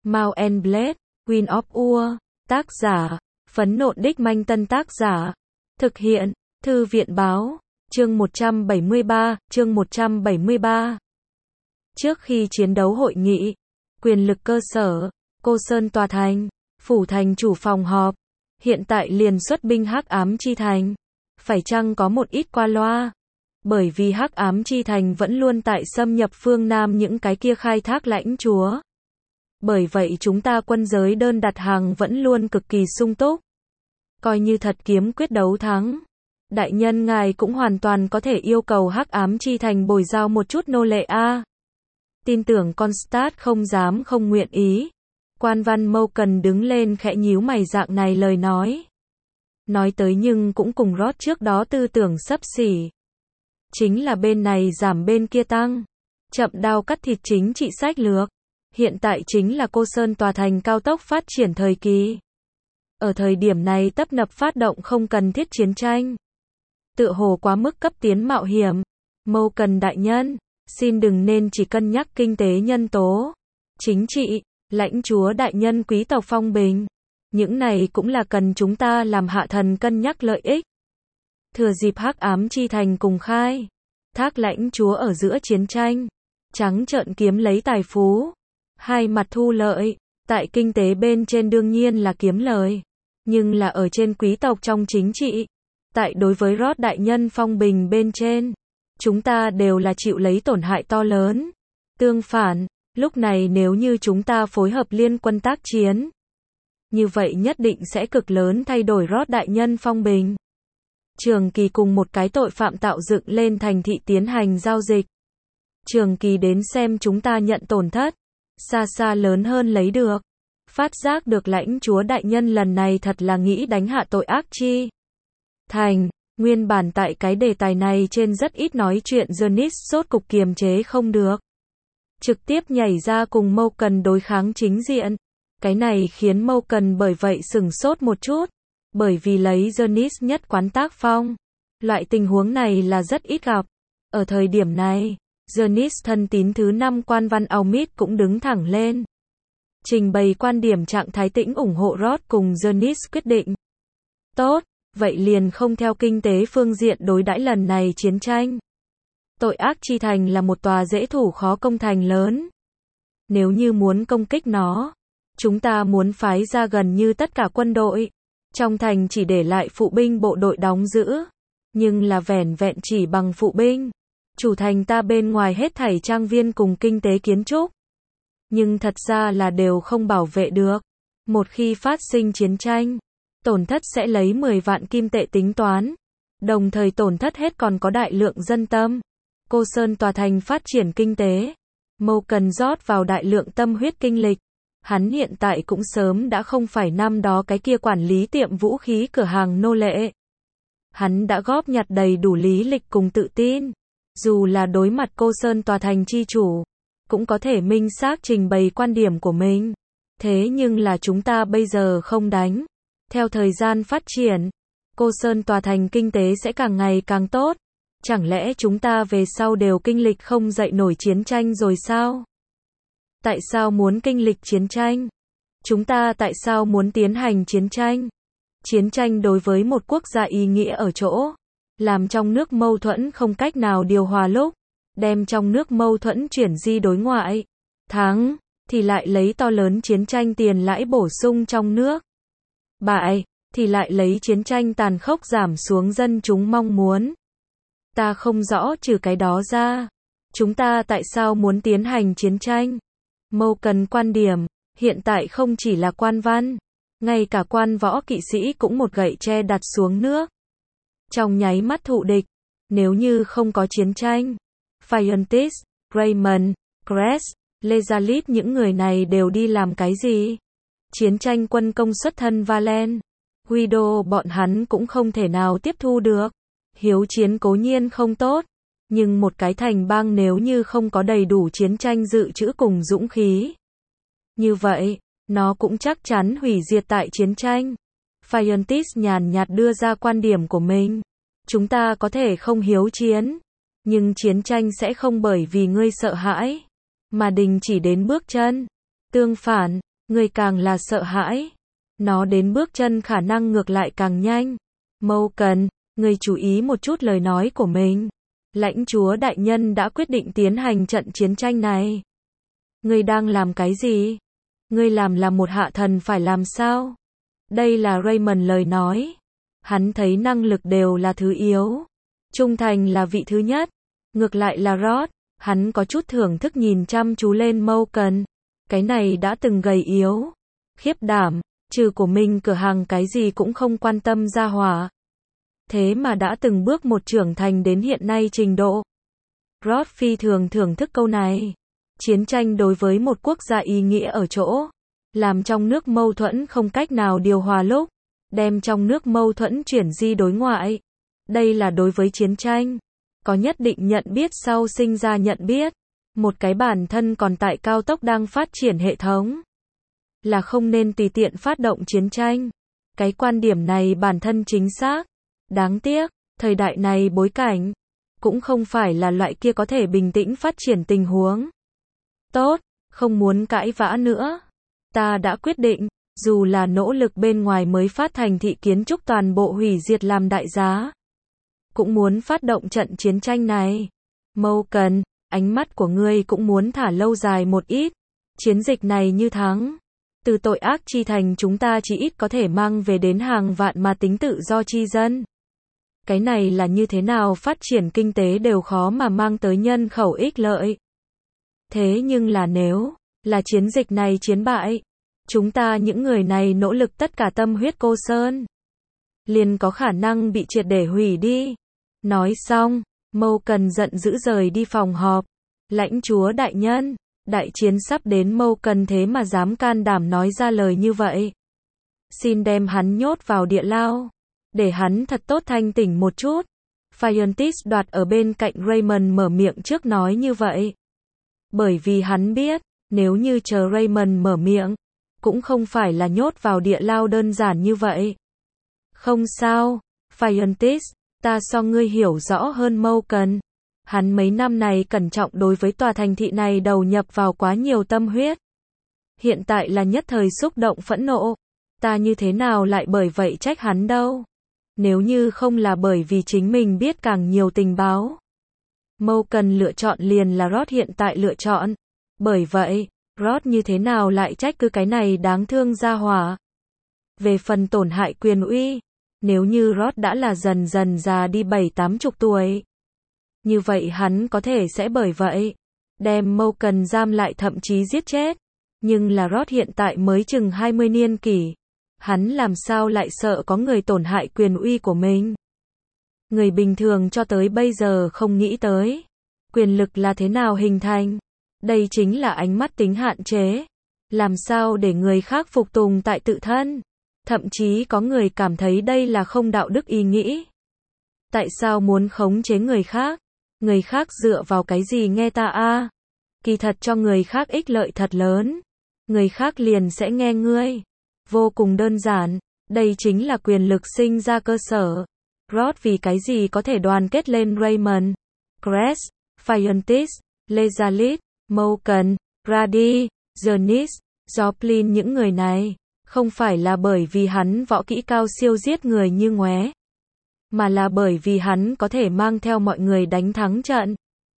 Mount and Blade, Wind of War, tác giả, Phấn Nộn Đích Manh Tân tác giả, thực hiện, Thư viện báo, chương 173. Trước khi chiến đấu hội nghị, quyền lực cơ sở, Cô Sơn tòa thành, phủ thành chủ phòng họp, hiện tại liền xuất binh Hắc Ám Chi Thành, phải chăng có một ít qua loa? Bởi vì Hắc Ám Chi Thành vẫn luôn tại xâm nhập phương Nam những cái kia khai thác lãnh chúa. Bởi vậy chúng ta quân giới đơn đặt hàng vẫn luôn cực kỳ sung túc. Coi như thật kiếm quyết đấu thắng. Đại nhân ngài cũng hoàn toàn có thể yêu cầu Hắc Ám Chi Thành bồi giao một chút nô lệ a. Tin tưởng Constat không dám không nguyện ý. Quan văn Mâu Cần đứng lên khẽ nhíu mày dạng này lời nói. Nói tới nhưng cũng cùng Rót trước đó tư tưởng xấp xỉ. Chính là bên này giảm bên kia tăng. Chậm đao cắt thịt chính trị sách lược. Hiện tại chính là Cô Sơn tòa thành cao tốc phát triển thời kỳ. Ở thời điểm này tấp nập phát động không cần thiết chiến tranh. Tựa hồ quá mức cấp tiến mạo hiểm. Mâu Cần đại nhân, xin đừng nên chỉ cân nhắc kinh tế nhân tố. Chính trị, lãnh chúa đại nhân quý tộc phong bình. Những này cũng là cần chúng ta làm hạ thần cân nhắc lợi ích. Thừa dịp Hắc Ám Chi Thành cùng khai thác lãnh chúa ở giữa chiến tranh, trắng trợn kiếm lấy tài phú, hai mặt thu lợi, tại kinh tế bên trên đương nhiên là kiếm lời, nhưng là ở trên quý tộc trong chính trị, tại đối với Rót đại nhân phong bình bên trên, chúng ta đều là chịu lấy tổn hại to lớn. Tương phản, lúc này nếu như chúng ta phối hợp liên quân tác chiến, như vậy nhất định sẽ cực lớn thay đổi Rót đại nhân phong bình. Trường kỳ cùng một cái tội phạm tạo dựng lên thành thị tiến hành giao dịch. Trường kỳ đến xem chúng ta nhận tổn thất, xa xa lớn hơn lấy được. Phát giác được lãnh chúa đại nhân lần này thật là nghĩ đánh hạ tội ác chi thành. Nguyên bản tại cái đề tài này trên rất ít nói chuyện, Giannis sốt cục kiềm chế không được. Trực tiếp nhảy ra cùng Mâu Cần đối kháng chính diện. Cái này khiến Mâu Cần bởi vậy sửng sốt một chút. Bởi vì lấy Giannis nhất quán tác phong, loại tình huống này là rất ít gặp. Ở thời điểm này, Giannis thân tín thứ 5 quan văn Aumit cũng đứng thẳng lên. Trình bày quan điểm trạng thái tĩnh ủng hộ Rót cùng Giannis quyết định. Tốt, vậy liền không theo kinh tế phương diện đối đãi lần này chiến tranh. Tội ác chi thành là một tòa dễ thủ khó công thành lớn. Nếu như muốn công kích nó, chúng ta muốn phái ra gần như tất cả quân đội. Trong thành chỉ để lại phụ binh bộ đội đóng giữ, nhưng là vẻn vẹn chỉ bằng phụ binh. Chủ thành ta bên ngoài hết thảy trang viên cùng kinh tế kiến trúc. Nhưng thật ra là đều không bảo vệ được. Một khi phát sinh chiến tranh, tổn thất sẽ lấy 10 vạn kim tệ tính toán. Đồng thời tổn thất hết còn có đại lượng dân tâm. Cô Sơn tòa thành phát triển kinh tế. Mâu Cần rót vào đại lượng tâm huyết kinh lịch. Hắn hiện tại cũng sớm đã không phải năm đó cái kia quản lý tiệm vũ khí cửa hàng nô lệ. Hắn đã góp nhặt đầy đủ lý lịch cùng tự tin. Dù là đối mặt Cô Sơn tòa thành chi chủ, cũng có thể minh xác trình bày quan điểm của mình. Thế nhưng là chúng ta bây giờ không đánh. Theo thời gian phát triển, Cô Sơn tòa thành kinh tế sẽ càng ngày càng tốt. Chẳng lẽ chúng ta về sau đều kinh lịch không dậy nổi chiến tranh rồi sao? Tại sao muốn kinh lịch chiến tranh? Chúng ta tại sao muốn tiến hành chiến tranh? Chiến tranh đối với một quốc gia ý nghĩa ở chỗ, làm trong nước mâu thuẫn không cách nào điều hòa lúc, đem trong nước mâu thuẫn chuyển di đối ngoại. Thắng, thì lại lấy to lớn chiến tranh tiền lãi bổ sung trong nước. Bại, thì lại lấy chiến tranh tàn khốc giảm xuống dân chúng mong muốn. Ta không rõ trừ cái đó ra, chúng ta tại sao muốn tiến hành chiến tranh? Mâu Cần quan điểm, hiện tại không chỉ là quan văn, ngay cả quan võ kỵ sĩ cũng một gậy tre đặt xuống nước. Trong nháy mắt thụ địch, nếu như không có chiến tranh, Phiontis, Raymond, Cress, Lezalit những người này đều đi làm cái gì? Chiến tranh quân công xuất thân Valen, Guido bọn hắn cũng không thể nào tiếp thu được. Hiếu chiến cố nhiên không tốt. Nhưng một cái thành bang nếu như không có đầy đủ chiến tranh dự trữ cùng dũng khí, như vậy, nó cũng chắc chắn hủy diệt tại chiến tranh. Phiontis nhàn nhạt đưa ra quan điểm của mình. Chúng ta có thể không hiếu chiến, nhưng chiến tranh sẽ không bởi vì ngươi sợ hãi, mà đình chỉ đến bước chân. Tương phản, Ngươi càng là sợ hãi, nó đến bước chân khả năng ngược lại càng nhanh. Malcolm, ngươi chú ý một chút lời nói của mình. Lãnh chúa đại nhân đã quyết định tiến hành trận chiến tranh này. Ngươi đang làm cái gì? Ngươi làm là một hạ thần phải làm sao? Đây là Raymond lời nói. Hắn thấy năng lực đều là thứ yếu. Trung thành là vị thứ nhất. Ngược lại là Rod, hắn có chút thưởng thức nhìn chăm chú lên Malcolm. Cái này đã từng gầy yếu, khiếp đảm, trừ của mình cửa hàng cái gì cũng không quan tâm ra hỏa. Thế mà đã từng bước một trưởng thành đến hiện nay trình độ. Rod phi thường thưởng thức câu này. Chiến tranh đối với một quốc gia ý nghĩa ở chỗ, làm trong nước mâu thuẫn không cách nào điều hòa lúc, đem trong nước mâu thuẫn chuyển di đối ngoại. Đây là đối với chiến tranh. Có nhất định nhận biết sau sinh ra nhận biết. Một cái bản thân còn tại cao tốc đang phát triển hệ thống. Là không nên tùy tiện phát động chiến tranh. Cái quan điểm này bản thân chính xác. Đáng tiếc, thời đại này bối cảnh, cũng không phải là loại kia có thể bình tĩnh phát triển tình huống. Tốt, không muốn cãi vã nữa. Ta đã quyết định, dù là nỗ lực bên ngoài mới phát thành thị kiến trúc toàn bộ hủy diệt làm đại giá. Cũng muốn phát động trận chiến tranh này. Malcolm, ánh mắt của ngươi cũng muốn thả lâu dài một ít. Chiến dịch này như thắng. Từ tội ác chi thành chúng ta chỉ ít có thể mang về đến hàng vạn mà tính tự do chi dân. Cái này là như thế nào phát triển kinh tế đều khó mà mang tới nhân khẩu ích lợi. Thế nhưng là nếu là chiến dịch này chiến bại, chúng ta những người này nỗ lực tất cả tâm huyết Cô Sơn, liền có khả năng bị triệt để hủy đi. Nói xong, Malcolm giận dữ rời đi phòng họp. Lãnh chúa đại nhân, đại chiến sắp đến, Malcolm thế mà dám can đảm nói ra lời như vậy. Xin đem hắn nhốt vào địa lao, để hắn thật tốt thanh tỉnh một chút. Fiontis đoạt ở bên cạnh Raymond mở miệng trước nói như vậy. Bởi vì hắn biết, nếu như chờ Raymond mở miệng, cũng không phải là nhốt vào địa lao đơn giản như vậy. Không sao, Fiontis, ta so ngươi hiểu rõ hơn Malcolm. Hắn mấy năm này cẩn trọng đối với tòa thành thị này đầu nhập vào quá nhiều tâm huyết. Hiện tại là nhất thời xúc động phẫn nộ. Ta như thế nào lại bởi vậy trách hắn đâu. Nếu như không là bởi vì chính mình biết càng nhiều tình báo. Malcolm lựa chọn liền là Rod hiện tại lựa chọn. Bởi vậy, Rod như thế nào lại trách cứ cái này đáng thương gia hỏa. Về phần tổn hại quyền uy, nếu như Rod đã là dần dần già đi 70-80 tuổi. Như vậy hắn có thể sẽ bởi vậy đem Malcolm giam lại thậm chí giết chết. Nhưng là Rod hiện tại mới chừng 20 niên kỷ. Hắn làm sao lại sợ có người tổn hại quyền uy của mình. Người bình thường cho tới bây giờ không nghĩ tới. Quyền lực là thế nào hình thành. Đây chính là ánh mắt tính hạn chế. Làm sao để người khác phục tùng tại tự thân. Thậm chí có người cảm thấy đây là không đạo đức ý nghĩ. Tại sao muốn khống chế người khác? Người khác dựa vào cái gì nghe ta a? Kỳ thật cho người khác ích lợi thật lớn. Người khác liền sẽ nghe ngươi. Vô cùng đơn giản. Đây chính là quyền lực sinh ra cơ sở. Rod vì cái gì có thể đoàn kết lên Raymond, Cress, Fiontis, Lezalit, Malcolm, Grady, Janice, Joplin những người này. Không phải là bởi vì hắn võ kỹ cao siêu giết người như ngoé. Mà là bởi vì hắn có thể mang theo mọi người đánh thắng trận.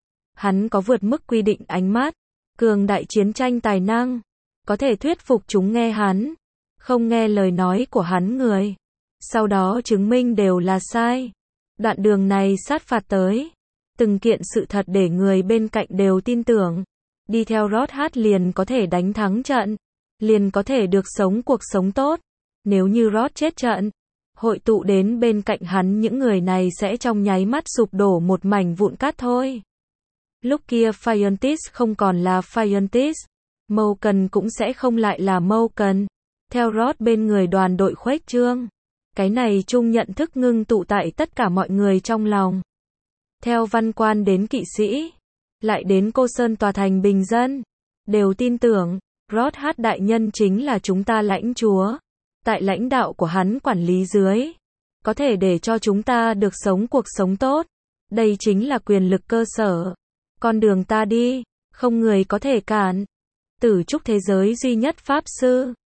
Hắn có vượt mức quy định ánh mắt, cường đại chiến tranh tài năng. Có thể thuyết phục chúng nghe hắn. Không nghe lời nói của hắn người. Sau đó chứng minh đều là sai. Đoạn đường này sát phạt tới. Từng kiện sự thật để người bên cạnh đều tin tưởng. Đi theo Rod hát liền có thể đánh thắng trận. Liền có thể được sống cuộc sống tốt. Nếu như Rod chết trận, hội tụ đến bên cạnh hắn những người này sẽ trong nháy mắt sụp đổ một mảnh vụn cát thôi. Lúc kia Fiontis không còn là Fiontis. Malcolm cũng sẽ không lại là Malcolm. Theo Rod bên người đoàn đội khuếch trương. Cái này chung nhận thức ngưng tụ tại tất cả mọi người trong lòng. Theo văn quan đến kỵ sĩ, lại đến Cô Sơn tòa thành bình dân, đều tin tưởng, Rod hát đại nhân chính là chúng ta lãnh chúa. Tại lãnh đạo của hắn quản lý dưới, có thể để cho chúng ta được sống cuộc sống tốt. Đây chính là quyền lực cơ sở. Con đường ta đi, không người có thể cản. Tử trúc thế giới duy nhất Pháp Sư.